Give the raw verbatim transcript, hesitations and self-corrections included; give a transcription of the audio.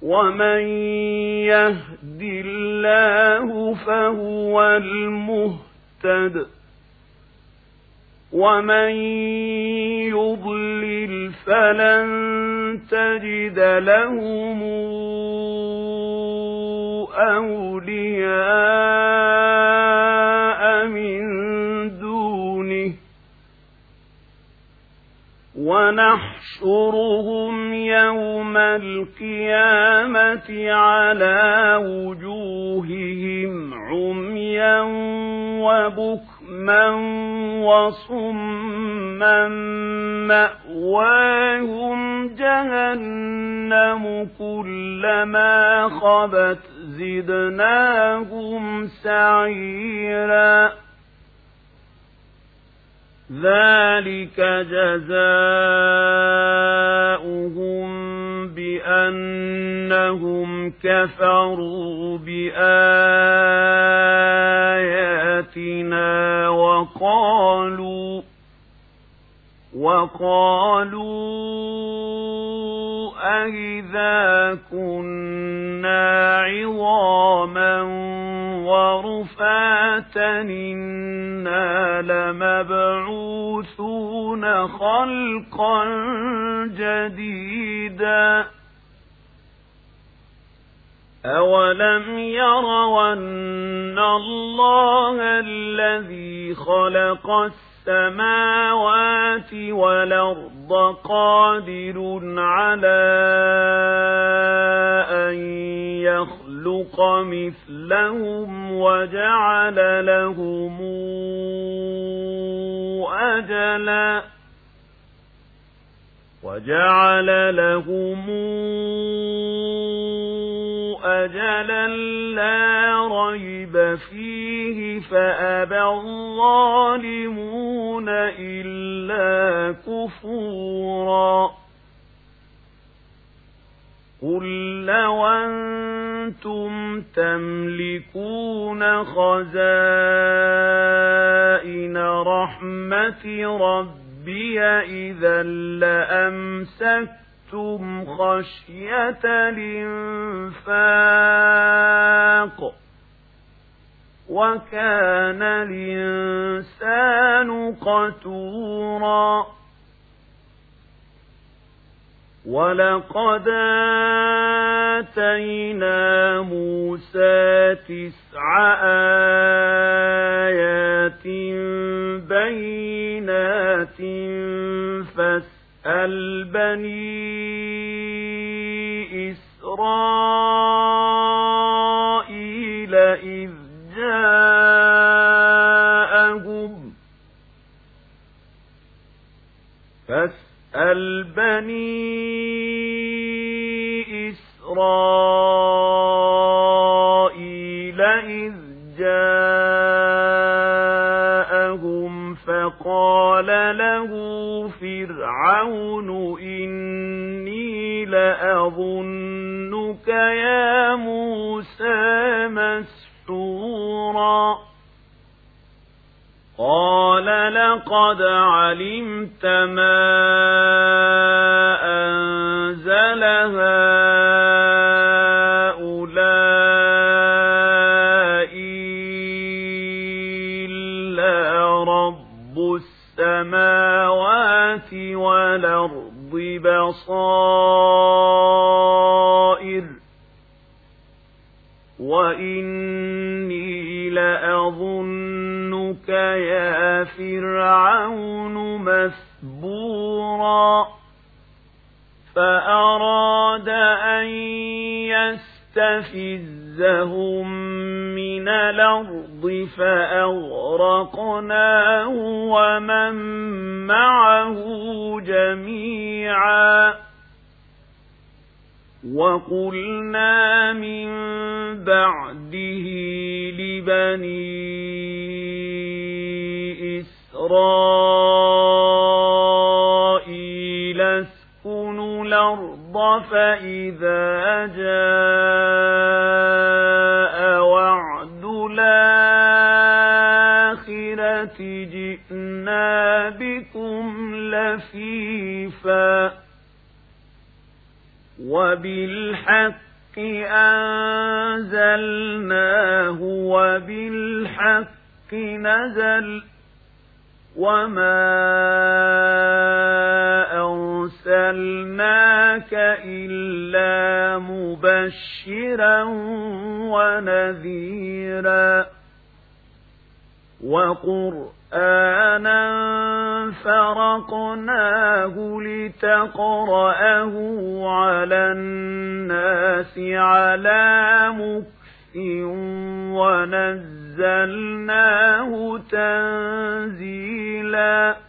ومن يهد الله فهو المهتد ومن يضلل فلن تجد لهم أولياء من دونه ونحشرهم يوم القيامة على وجوههم عميا وبكما وصما مأواهم جهنم كلما خبت زدناهم سعيرا ذلك جزاؤهم بأنهم كفروا بآياتنا وقالوا وقالوا أإذا كنا عظاما ورفاتا إنا لمبعوثون خلقا جديدا أولم يروا أن الله الذي خلق السماوات والأرض قادر على أن يخلق مثلهم وجعل لهم أجلا وجعل لهم أجلا لا ريب فيه فأبى الظالمون إلا كفورا قل لو أنتم تملكون خزائن رحمة ربي إذا لأمسكتم خشية الإنفاق وكان الإنسان قتورا ولقد آتينا موسى تسع آيات بينات فاسأل بني إسرائيل إذ جاءهم فاسأل بني إسرائيل إذ جاءهم فقال له فرعون إني لأظنك يا موسى مسحورا قال لقد علمت ما أنزل هؤلاء إلا رب السماوات والأرض بصائر وإني لأظنك يا فرعون مثبورا فأراد أن يستفزهم من الأرض فأغرقناه ومن معه جميعا وقلنا من بعده لبني إسرائيل اسكنوا الأرض فإذا جاء وعد الآخرة جئنا بكم لفيفا وبالحق أنزلناه وبالحق نزل وما أرسلناك إلا مبشرا ونذيرا وقرآنا فرقناه لتقرأه على الناس على مكث ونزلناه تنزيلا